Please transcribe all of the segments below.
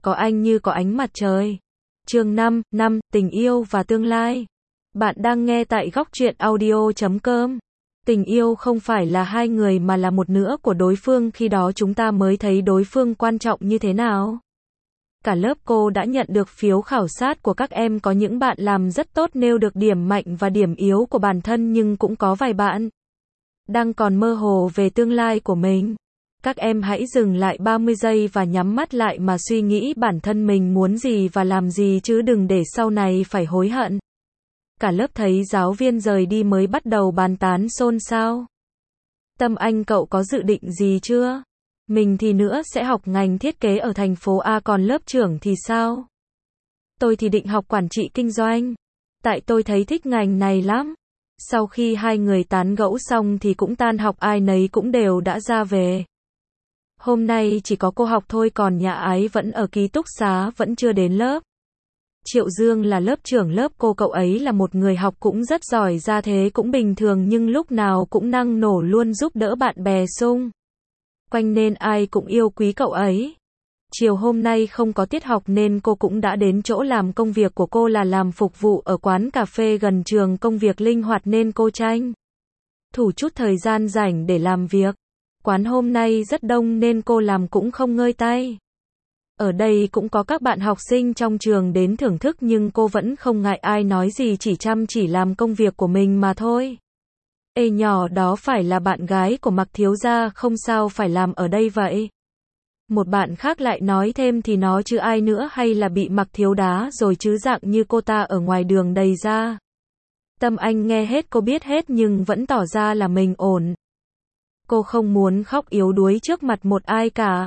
có anh như có ánh mặt trời. Chương 5, tình yêu và tương lai. Bạn đang nghe tại góc truyện audio.com. Tình yêu không phải là hai người mà là một nửa của đối phương, khi đó chúng ta mới thấy đối phương quan trọng như thế nào. Cả lớp cô đã nhận được phiếu khảo sát của các em, có những bạn làm rất tốt nêu được điểm mạnh và điểm yếu của bản thân, nhưng cũng có vài bạn đang còn mơ hồ về tương lai của mình. Các em hãy dừng lại 30 giây và nhắm mắt lại mà suy nghĩ bản thân mình muốn gì và làm gì, chứ đừng để sau này phải hối hận. Cả lớp thấy giáo viên rời đi mới bắt đầu bàn tán xôn xao. Tâm Anh, cậu có dự định gì chưa? Mình thì nữa sẽ học ngành thiết kế ở thành phố A, còn lớp trưởng thì sao? Tôi thì định học quản trị kinh doanh. Tại tôi thấy thích ngành này lắm. Sau khi hai người tán gẫu xong thì cũng tan học, ai nấy cũng đều đã ra về. Hôm nay chỉ có cô học thôi, còn nhà ái vẫn ở ký túc xá, vẫn chưa đến lớp. Triệu Dương là lớp trưởng lớp cô, cậu ấy là một người học cũng rất giỏi, ra thế cũng bình thường nhưng lúc nào cũng năng nổ, luôn giúp đỡ bạn bè xung quanh nên ai cũng yêu quý cậu ấy. Chiều hôm nay không có tiết học nên cô cũng đã đến chỗ làm. Công việc của cô là làm phục vụ ở quán cà phê gần trường, công việc linh hoạt nên cô tranh thủ chút thời gian rảnh để làm việc. Quán hôm nay rất đông nên cô làm cũng không ngơi tay. Ở đây cũng có các bạn học sinh trong trường đến thưởng thức nhưng cô vẫn không ngại ai nói gì, chỉ chăm chỉ làm công việc của mình mà thôi. Ê nhỏ, đó phải là bạn gái của Mạc thiếu gia, không sao phải làm ở đây vậy? Một bạn khác lại nói thêm, thì nó chứ ai nữa, hay là bị Mạc thiếu đá rồi chứ, dạng như cô ta ở ngoài đường đầy ra. Tâm Anh nghe hết, cô biết hết nhưng vẫn tỏ ra là mình ổn. Cô không muốn khóc yếu đuối trước mặt một ai cả.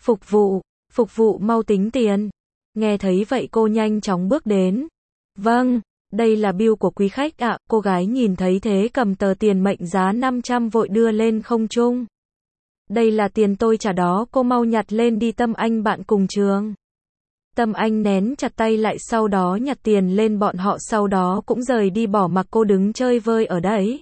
Phục vụ mau tính tiền. Nghe thấy vậy cô nhanh chóng bước đến. Vâng, đây là bill của quý khách ạ. Cô gái nhìn thấy thế cầm tờ tiền mệnh giá 500 vội đưa lên không trung. Đây là tiền tôi trả đó, cô mau nhặt lên đi. Tâm Anh bạn cùng trường. Tâm Anh nén chặt tay lại, sau đó nhặt tiền lên, bọn họ sau đó cũng rời đi, bỏ mặc cô đứng chơi vơi ở đấy.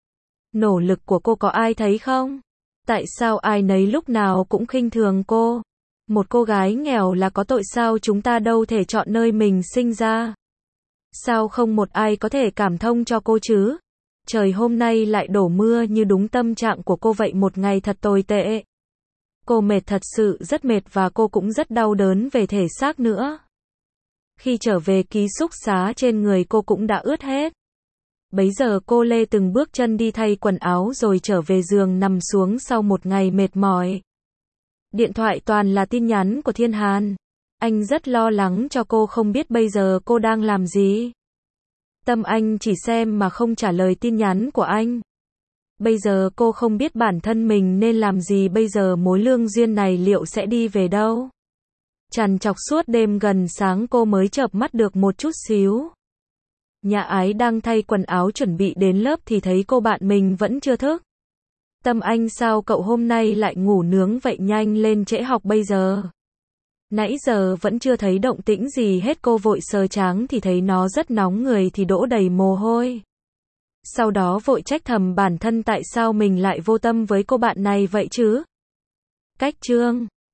Nỗ lực của cô có ai thấy không? Tại sao ai nấy lúc nào cũng khinh thường cô? Một cô gái nghèo là có tội sao? Chúng ta đâu thể chọn nơi mình sinh ra. Sao không một ai có thể cảm thông cho cô chứ? Trời hôm nay lại đổ mưa, như đúng tâm trạng của cô vậy, một ngày thật tồi tệ. Cô mệt, thật sự rất mệt, và cô cũng rất đau đớn về thể xác nữa. Khi trở về ký túc xá, trên người cô cũng đã ướt hết. Bấy giờ cô lê từng bước chân đi thay quần áo rồi trở về giường nằm xuống sau một ngày mệt mỏi. Điện thoại toàn là tin nhắn của Thiên Hàn. Anh rất lo lắng cho cô, không biết bây giờ cô đang làm gì. Tâm Anh chỉ xem mà không trả lời tin nhắn của anh. Bây giờ cô không biết bản thân mình nên làm gì bây giờ, mối lương duyên này liệu sẽ đi về đâu. Trằn trọc suốt đêm, gần sáng cô mới chợp mắt được một chút xíu. Nhà ái đang thay quần áo chuẩn bị đến lớp thì thấy cô bạn mình vẫn chưa thức. Tâm Anh, sao cậu hôm nay lại ngủ nướng vậy, nhanh lên trễ học bây giờ. Nãy giờ vẫn chưa thấy động tĩnh gì hết. Cô vội sờ trán thì thấy nó rất nóng người thì đổ đầy mồ hôi. Sau đó vội trách thầm bản thân tại sao mình lại vô tâm với cô bạn này vậy chứ. Cách chương